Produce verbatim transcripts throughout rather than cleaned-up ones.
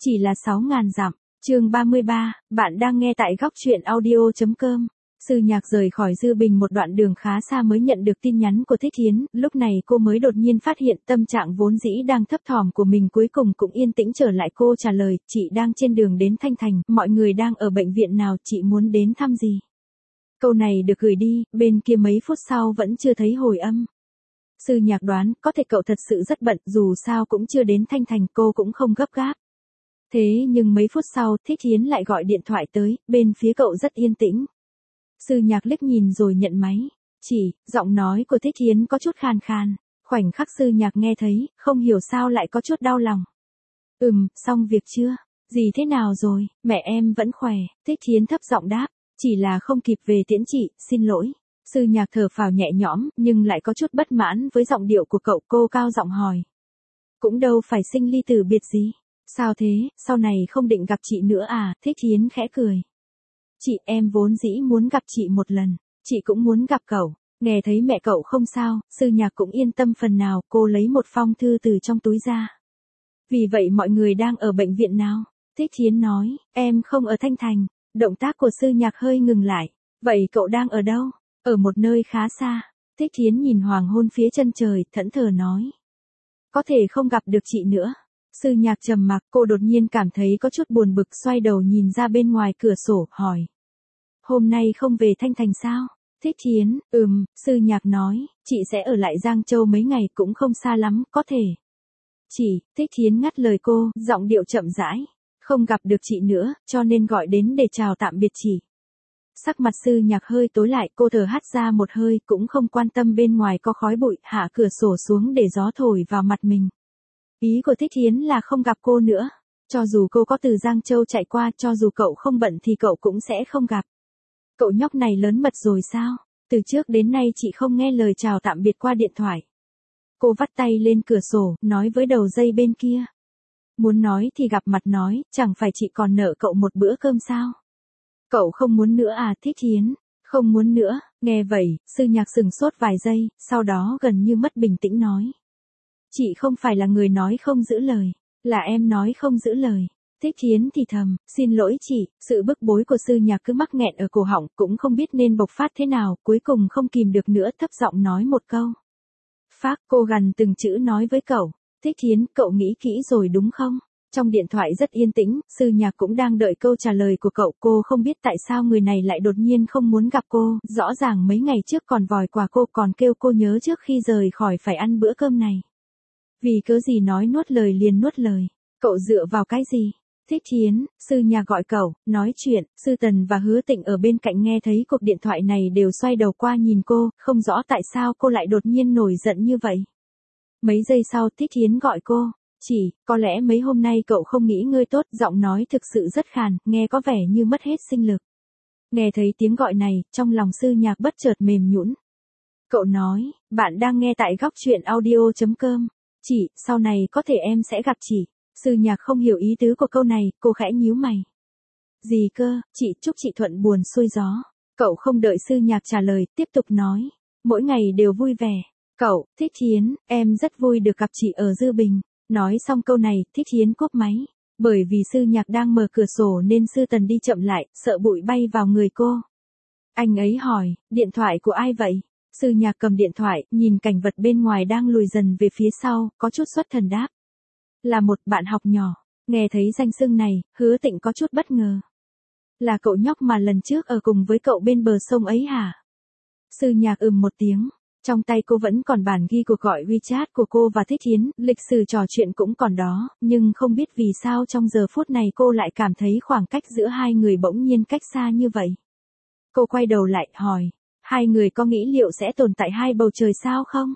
Chỉ là sáu ngàn dặm. Chương ba mươi ba, bạn đang nghe tại góc truyện audio chấm com. Sư Nhạc rời khỏi Dư Bình một đoạn đường khá xa mới nhận được tin nhắn của Thích Thiến, lúc này cô mới đột nhiên phát hiện tâm trạng vốn dĩ đang thấp thỏm của mình cuối cùng cũng yên tĩnh trở lại. Cô trả lời, chị đang trên đường đến Thanh Thành, mọi người đang ở bệnh viện nào, chị muốn đến thăm gì? Câu này được gửi đi, bên kia mấy phút sau vẫn chưa thấy hồi âm. Sư Nhạc đoán, có thể cậu thật sự rất bận, dù sao cũng chưa đến Thanh Thành, cô cũng không gấp gáp. Thế nhưng mấy phút sau, Thích Thiến lại gọi điện thoại tới, bên phía cậu rất yên tĩnh. Sư Nhạc liếc nhìn rồi nhận máy. Chỉ, giọng nói của Thích Thiến có chút khàn khàn. Khoảnh khắc Sư Nhạc nghe thấy, không hiểu sao lại có chút đau lòng. Ừm, xong việc chưa? Gì thế nào rồi? Mẹ em vẫn khỏe. Thích Thiến thấp giọng đáp. Chỉ là không kịp về tiễn chị, xin lỗi. Sư Nhạc thở phào nhẹ nhõm, nhưng lại có chút bất mãn với giọng điệu của cậu. Cô cao giọng hỏi. Cũng đâu phải sinh ly tử biệt gì. Sao thế, sau này không định gặp chị nữa à? Thích Thiến khẽ cười. Chị, em vốn dĩ muốn gặp chị một lần. Chị cũng muốn gặp cậu. Nghe thấy mẹ cậu không sao, Sư Nhạc cũng yên tâm phần nào. Cô lấy một phong thư từ trong túi ra. Vì vậy mọi người đang ở bệnh viện nào? Thích Thiến nói, em không ở Thanh Thành. Động tác của Sư Nhạc hơi ngừng lại. Vậy cậu đang ở đâu? Ở một nơi khá xa. Thích Thiến nhìn hoàng hôn phía chân trời, thẫn thờ nói. Có thể không gặp được chị nữa. Sư Nhạc trầm mặc, cô đột nhiên cảm thấy có chút buồn bực, xoay đầu nhìn ra bên ngoài cửa sổ, hỏi. Hôm nay không về Thanh Thành sao? Thích Thiến, ừm, Sư Nhạc nói, chị sẽ ở lại Giang Châu mấy ngày, cũng không xa lắm, có thể. Chỉ, Thích Thiến ngắt lời cô, giọng điệu chậm rãi. Không gặp được chị nữa, cho nên gọi đến để chào tạm biệt chị. Sắc mặt Sư Nhạc hơi tối lại, cô thở hắt ra một hơi, cũng không quan tâm bên ngoài có khói bụi, hạ cửa sổ xuống để gió thổi vào mặt mình. Ý của Thích Thiến là không gặp cô nữa. Cho dù cô có từ Giang Châu chạy qua, cho dù cậu không bận thì cậu cũng sẽ không gặp. Cậu nhóc này lớn mật rồi sao? Từ trước đến nay chị không nghe lời chào tạm biệt qua điện thoại. Cô vắt tay lên cửa sổ, nói với đầu dây bên kia. Muốn nói thì gặp mặt nói, chẳng phải chị còn nợ cậu một bữa cơm sao? Cậu không muốn nữa à? Thích Thiến? Không muốn nữa. Nghe vậy, Sư Nhạc sừng sốt vài giây, sau đó gần như mất bình tĩnh nói. Chị không phải là người nói không giữ lời, là em nói không giữ lời. Thích Thiến thì thầm, xin lỗi chị, sự bức bối của Sư Nhạc cứ mắc nghẹn ở cổ họng, cũng không biết nên bộc phát thế nào, cuối cùng không kìm được nữa, thấp giọng nói một câu. Phác, cô gằn từng chữ nói với cậu. Thích Thiến, cậu nghĩ kỹ rồi đúng không? Trong điện thoại rất yên tĩnh, Sư Nhạc cũng đang đợi câu trả lời của cậu. Cô không biết tại sao người này lại đột nhiên không muốn gặp cô, rõ ràng mấy ngày trước còn vòi quà cô, còn kêu cô nhớ trước khi rời khỏi phải ăn bữa cơm này. Vì cớ gì nói nuốt lời liền nuốt lời. Cậu dựa vào cái gì? Thích Thiến, Sư Nhạc gọi cậu, nói chuyện. Sư Tần và Hứa Tịnh ở bên cạnh nghe thấy cuộc điện thoại này đều xoay đầu qua nhìn cô, không rõ tại sao cô lại đột nhiên nổi giận như vậy. Mấy giây sau Thích Thiến gọi cô. Chỉ, có lẽ mấy hôm nay cậu không nghỉ ngơi tốt, giọng nói thực sự rất khàn, nghe có vẻ như mất hết sinh lực. Nghe thấy tiếng gọi này, trong lòng Sư Nhạc bất chợt mềm nhũn. Cậu nói, bạn đang nghe tại góc truyện audio chấm com. Chị, sau này có thể em sẽ gặp chị. Sư Nhạc không hiểu ý tứ của câu này, cô khẽ nhíu mày. Gì cơ, chị, chúc chị thuận buồm xuôi gió. Cậu không đợi Sư Nhạc trả lời, tiếp tục nói. Mỗi ngày đều vui vẻ. Cậu, Thích Thiến, em rất vui được gặp chị ở Dư Bình. Nói xong câu này, Thích Thiến cúp máy. Bởi vì Sư Nhạc đang mở cửa sổ nên Sư Tần đi chậm lại, sợ bụi bay vào người cô. Anh ấy hỏi, điện thoại của ai vậy? Sư Nhạc cầm điện thoại, nhìn cảnh vật bên ngoài đang lùi dần về phía sau, có chút xuất thần đáp. Là một bạn học nhỏ. Nghe thấy danh xưng này, Hứa Tịnh có chút bất ngờ. Là cậu nhóc mà lần trước ở cùng với cậu bên bờ sông ấy hả? Sư Nhạc ừm một tiếng. Trong tay cô vẫn còn bản ghi cuộc gọi WeChat của cô và Thích Thiến, lịch sử trò chuyện cũng còn đó, nhưng không biết vì sao trong giờ phút này cô lại cảm thấy khoảng cách giữa hai người bỗng nhiên cách xa như vậy. Cô quay đầu lại, hỏi, hai người có nghĩ liệu sẽ tồn tại hai bầu trời sao không?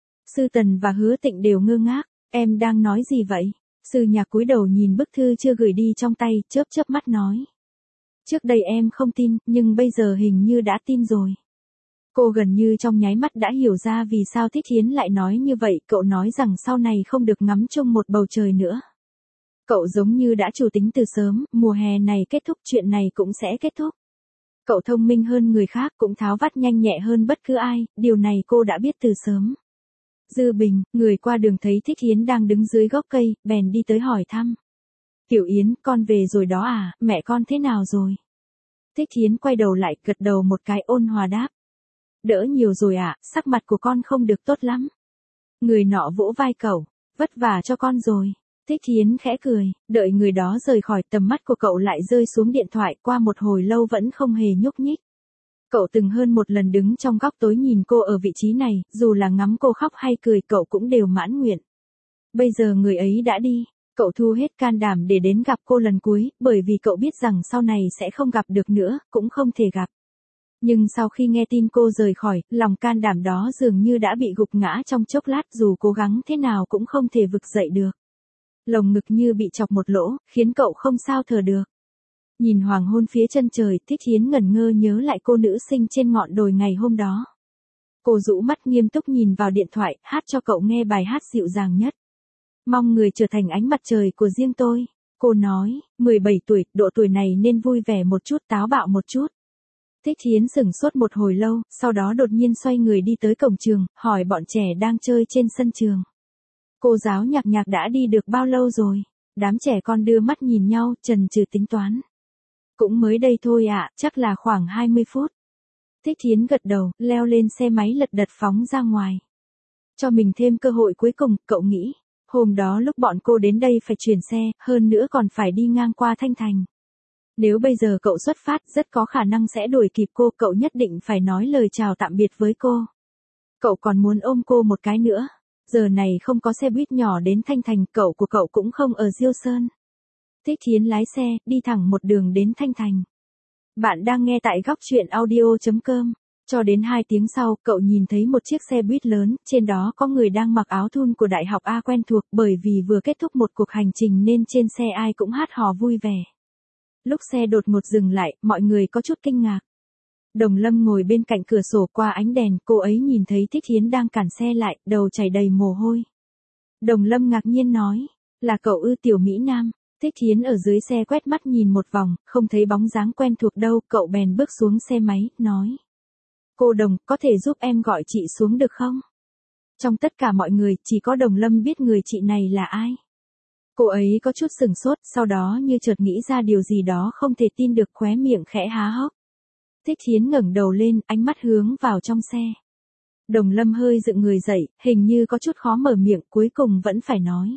Sư Tần và Hứa Tịnh đều ngơ ngác, em đang nói gì vậy? Sư Nhạc cúi đầu nhìn bức thư chưa gửi đi trong tay, chớp chớp mắt nói. Trước đây em không tin, nhưng bây giờ hình như đã tin rồi. Cô gần như trong nháy mắt đã hiểu ra vì sao Thích Thiến lại nói như vậy, cậu nói rằng sau này không được ngắm chung một bầu trời nữa. Cậu giống như đã chủ tính từ sớm, mùa hè này kết thúc chuyện này cũng sẽ kết thúc. Cậu thông minh hơn người khác, cũng tháo vát nhanh nhẹ hơn bất cứ ai, điều này cô đã biết từ sớm. Dư Bình, người qua đường thấy Thích Thiến đang đứng dưới gốc cây, bèn đi tới hỏi thăm. Tiểu Yến, con về rồi đó à, mẹ con thế nào rồi? Thích Thiến quay đầu lại, gật đầu một cái ôn hòa đáp. Đỡ nhiều rồi ạ, à, sắc mặt của con không được tốt lắm. Người nọ vỗ vai cậu, vất vả cho con rồi. Thích Thiến khẽ cười, đợi người đó rời khỏi tầm mắt của cậu lại rơi xuống điện thoại, qua một hồi lâu vẫn không hề nhúc nhích. Cậu từng hơn một lần đứng trong góc tối nhìn cô ở vị trí này, dù là ngắm cô khóc hay cười cậu cũng đều mãn nguyện. Bây giờ người ấy đã đi, cậu thu hết can đảm để đến gặp cô lần cuối, bởi vì cậu biết rằng sau này sẽ không gặp được nữa, cũng không thể gặp. Nhưng sau khi nghe tin cô rời khỏi, lòng can đảm đó dường như đã bị gục ngã trong chốc lát, dù cố gắng thế nào cũng không thể vực dậy được. Lồng ngực như bị chọc một lỗ, khiến cậu không sao thở được. Nhìn hoàng hôn phía chân trời, Thích Thiến ngẩn ngơ nhớ lại cô nữ sinh trên ngọn đồi ngày hôm đó. Cô rũ mắt nghiêm túc nhìn vào điện thoại, hát cho cậu nghe bài hát dịu dàng nhất. Mong người trở thành ánh mặt trời của riêng tôi. Cô nói, mười bảy tuổi, độ tuổi này nên vui vẻ một chút, táo bạo một chút. Thích Thiến sửng sốt một hồi lâu, sau đó đột nhiên xoay người đi tới cổng trường, hỏi bọn trẻ đang chơi trên sân trường. Cô giáo Nhạc Nhạc đã đi được bao lâu rồi? Đám trẻ con đưa mắt nhìn nhau, chần chừ tính toán. Cũng mới đây thôi ạ, à, chắc là khoảng hai mươi phút. Thích Thiến gật đầu, leo lên xe máy lật đật phóng ra ngoài. Cho mình thêm cơ hội cuối cùng, cậu nghĩ. Hôm đó lúc bọn cô đến đây phải chuyển xe, hơn nữa còn phải đi ngang qua Thanh Thành. Nếu bây giờ cậu xuất phát, rất có khả năng sẽ đuổi kịp cô, cậu nhất định phải nói lời chào tạm biệt với cô. Cậu còn muốn ôm cô một cái nữa. Giờ này không có xe buýt nhỏ đến Thanh Thành, cậu của cậu cũng không ở Diêu Sơn. Thích Thiến lái xe, đi thẳng một đường đến Thanh Thành. Bạn đang nghe tại góc truyện audio chấm com. Cho đến hai tiếng sau, cậu nhìn thấy một chiếc xe buýt lớn, trên đó có người đang mặc áo thun của Đại học A quen thuộc, bởi vì vừa kết thúc một cuộc hành trình nên trên xe ai cũng hát hò vui vẻ. Lúc xe đột ngột dừng lại, mọi người có chút kinh ngạc. Đồng Lâm ngồi bên cạnh cửa sổ qua ánh đèn, cô ấy nhìn thấy Thích Thiến đang cản xe lại, đầu chảy đầy mồ hôi. Đồng Lâm ngạc nhiên nói, là cậu ư Tiểu Mỹ Nam. Thích Thiến ở dưới xe quét mắt nhìn một vòng, không thấy bóng dáng quen thuộc đâu, cậu bèn bước xuống xe máy, nói. Cô Đồng, có thể giúp em gọi chị xuống được không? Trong tất cả mọi người, chỉ có Đồng Lâm biết người chị này là ai. Cô ấy có chút sửng sốt, sau đó như chợt nghĩ ra điều gì đó không thể tin được, khóe miệng khẽ há hốc. Thích Thiến ngẩng đầu lên, ánh mắt hướng vào trong xe. Đồng Lâm hơi dựng người dậy, hình như có chút khó mở miệng, cuối cùng vẫn phải nói.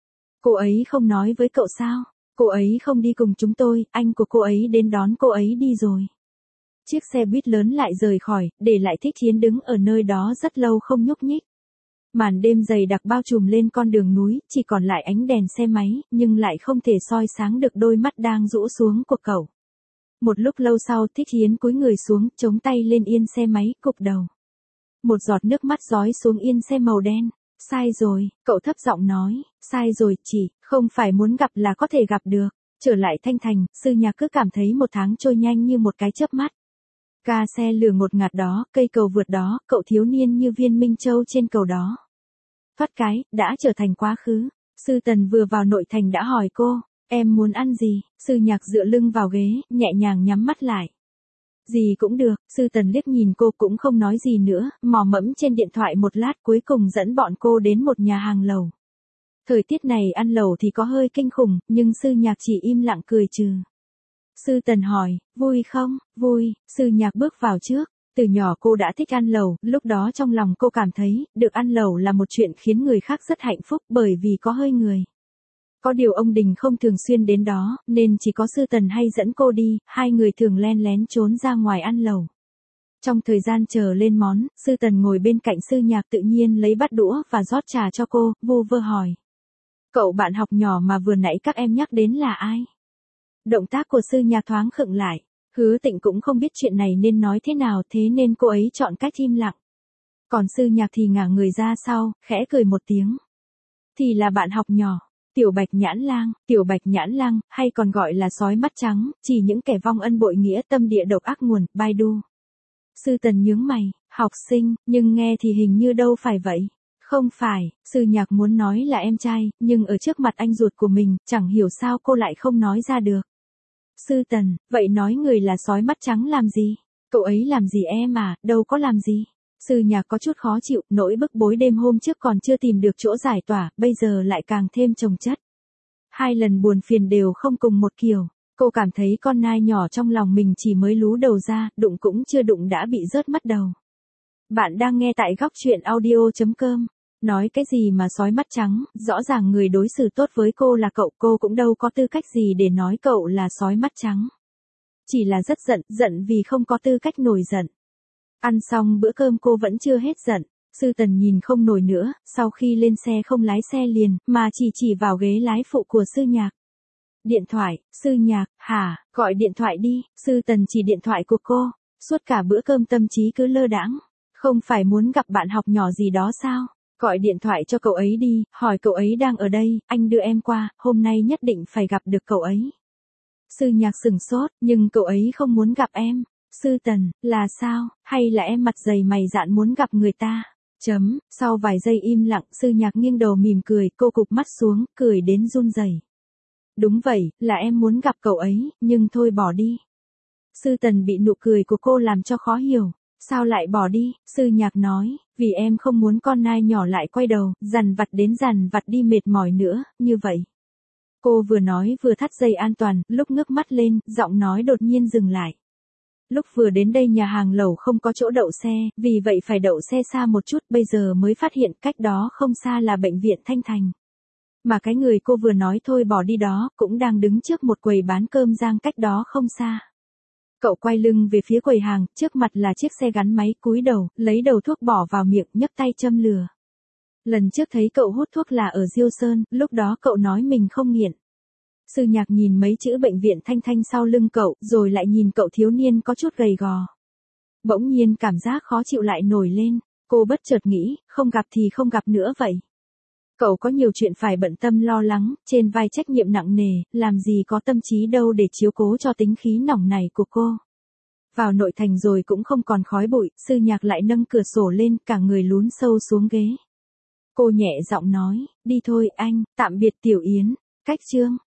Cô ấy không nói với cậu sao? Cô ấy không đi cùng chúng tôi, anh của cô ấy đến đón cô ấy đi rồi. Chiếc xe buýt lớn lại rời khỏi, để lại Thích Thiến đứng ở nơi đó rất lâu không nhúc nhích. Màn đêm dày đặc bao trùm lên con đường núi, chỉ còn lại ánh đèn xe máy, nhưng lại không thể soi sáng được đôi mắt đang rũ xuống của cậu. Một lúc lâu sau, Thích Thiến cúi người xuống, chống tay lên yên xe máy, cụp đầu. Một giọt nước mắt rói xuống yên xe màu đen. Sai rồi, cậu thấp giọng nói, sai rồi chị, không phải muốn gặp là có thể gặp được. Trở lại Thanh Thành, Sư Nhạc cứ cảm thấy một tháng trôi nhanh như một cái chớp mắt. Ga xe lửa ngột ngạt đó, cây cầu vượt đó, cậu thiếu niên như viên minh châu trên cầu đó. Thoát cái, đã trở thành quá khứ. Sư Tần vừa vào nội thành đã hỏi cô, em muốn ăn gì? Sư Nhạc dựa lưng vào ghế, nhẹ nhàng nhắm mắt lại. Gì cũng được, Sư Tần liếc nhìn cô cũng không nói gì nữa, mò mẫm trên điện thoại một lát cuối cùng dẫn bọn cô đến một nhà hàng lẩu. Thời tiết này ăn lẩu thì có hơi kinh khủng, nhưng Sư Nhạc chỉ im lặng cười trừ. Sư Tần hỏi, vui không? Vui, Sư Nhạc bước vào trước. Từ nhỏ cô đã thích ăn lẩu, lúc đó trong lòng cô cảm thấy, được ăn lẩu là một chuyện khiến người khác rất hạnh phúc bởi vì có hơi người. Có điều ông Đình không thường xuyên đến đó, nên chỉ có Sư Tần hay dẫn cô đi, hai người thường len lén trốn ra ngoài ăn lẩu. Trong thời gian chờ lên món, Sư Tần ngồi bên cạnh Sư Nhạc tự nhiên lấy bát đũa và rót trà cho cô, vu vơ hỏi. Cậu bạn học nhỏ mà vừa nãy các em nhắc đến là ai? Động tác của Sư Nhạc thoáng khựng lại. Hứa Tịnh cũng không biết chuyện này nên nói thế nào, thế nên cô ấy chọn cách im lặng. Còn Sư Nhạc thì ngả người ra sau, khẽ cười một tiếng. Thì là bạn học nhỏ. Tiểu Bạch Nhãn Lang, Tiểu Bạch Nhãn Lang, hay còn gọi là sói mắt trắng, chỉ những kẻ vong ân bội nghĩa, tâm địa độc ác nguồn, Baidu. Sư Tần nhướng mày, học sinh, nhưng nghe thì hình như đâu phải vậy. Không phải, Sư Nhạc muốn nói là em trai, nhưng ở trước mặt anh ruột của mình, chẳng hiểu sao cô lại không nói ra được. Sư Tần, vậy nói người là sói mắt trắng làm gì? Cậu ấy làm gì em à, đâu có làm gì. Sư Nhạc có chút khó chịu, nỗi bức bối đêm hôm trước còn chưa tìm được chỗ giải tỏa, bây giờ lại càng thêm chồng chất. Hai lần buồn phiền đều không cùng một kiểu. Cô cảm thấy con nai nhỏ trong lòng mình chỉ mới lú đầu ra, đụng cũng chưa đụng đã bị rớt mất đầu. Bạn đang nghe tại góc chuyện audio chấm com. Nói cái gì mà sói mắt trắng, rõ ràng người đối xử tốt với cô là cậu, cô cũng đâu có tư cách gì để nói cậu là sói mắt trắng. Chỉ là rất giận, giận vì không có tư cách nổi giận. Ăn xong bữa cơm cô vẫn chưa hết giận. Sư Tần nhìn không nổi nữa, sau khi lên xe không lái xe liền, mà chỉ chỉ vào ghế lái phụ của Sư Nhạc. Điện thoại, Sư Nhạc, hả, gọi điện thoại đi, Sư Tần chỉ điện thoại của cô. Suốt cả bữa cơm tâm trí cứ lơ đãng. Không phải muốn gặp bạn học nhỏ gì đó sao? Gọi điện thoại cho cậu ấy đi, hỏi cậu ấy đang ở đây, anh đưa em qua, hôm nay nhất định phải gặp được cậu ấy. Sư Nhạc sửng sốt, nhưng cậu ấy không muốn gặp em. Sư Tần, là sao, hay là em mặt dày mày dạn muốn gặp người ta? Chấm, sau vài giây im lặng, Sư Nhạc nghiêng đầu mỉm cười, cô cụp mắt xuống, cười đến run rẩy. Đúng vậy, là em muốn gặp cậu ấy, nhưng thôi bỏ đi. Sư Tần bị nụ cười của cô làm cho khó hiểu. Sao lại bỏ đi? Sư Nhạc nói, vì em không muốn con nai nhỏ lại quay đầu, dằn vặt đến dằn vặt đi mệt mỏi nữa, như vậy. Cô vừa nói vừa thắt dây an toàn, lúc ngước mắt lên, giọng nói đột nhiên dừng lại. Lúc vừa đến đây nhà hàng lẩu không có chỗ đậu xe, vì vậy phải đậu xe xa một chút, bây giờ mới phát hiện cách đó không xa là bệnh viện Thanh Thành. Mà cái người cô vừa nói thôi bỏ đi đó, cũng đang đứng trước một quầy bán cơm rang cách đó không xa. Cậu quay lưng về phía quầy hàng, trước mặt là chiếc xe gắn máy, cúi đầu, lấy đầu thuốc bỏ vào miệng, nhấc tay châm lửa. Lần trước thấy cậu hút thuốc là ở Diêu Sơn, lúc đó cậu nói mình không nghiện. Sư Nhạc nhìn mấy chữ bệnh viện Thanh Thanh sau lưng cậu, rồi lại nhìn cậu thiếu niên có chút gầy gò. Bỗng nhiên cảm giác khó chịu lại nổi lên, cô bất chợt nghĩ, không gặp thì không gặp nữa vậy. Cậu có nhiều chuyện phải bận tâm lo lắng, trên vai trách nhiệm nặng nề, làm gì có tâm trí đâu để chiếu cố cho tính khí nóng này của cô. Vào nội thành rồi cũng không còn khói bụi, Sư Nhạc lại nâng cửa sổ lên, cả người lún sâu xuống ghế. Cô nhẹ giọng nói, đi thôi anh, tạm biệt Tiểu Yến, cách chương.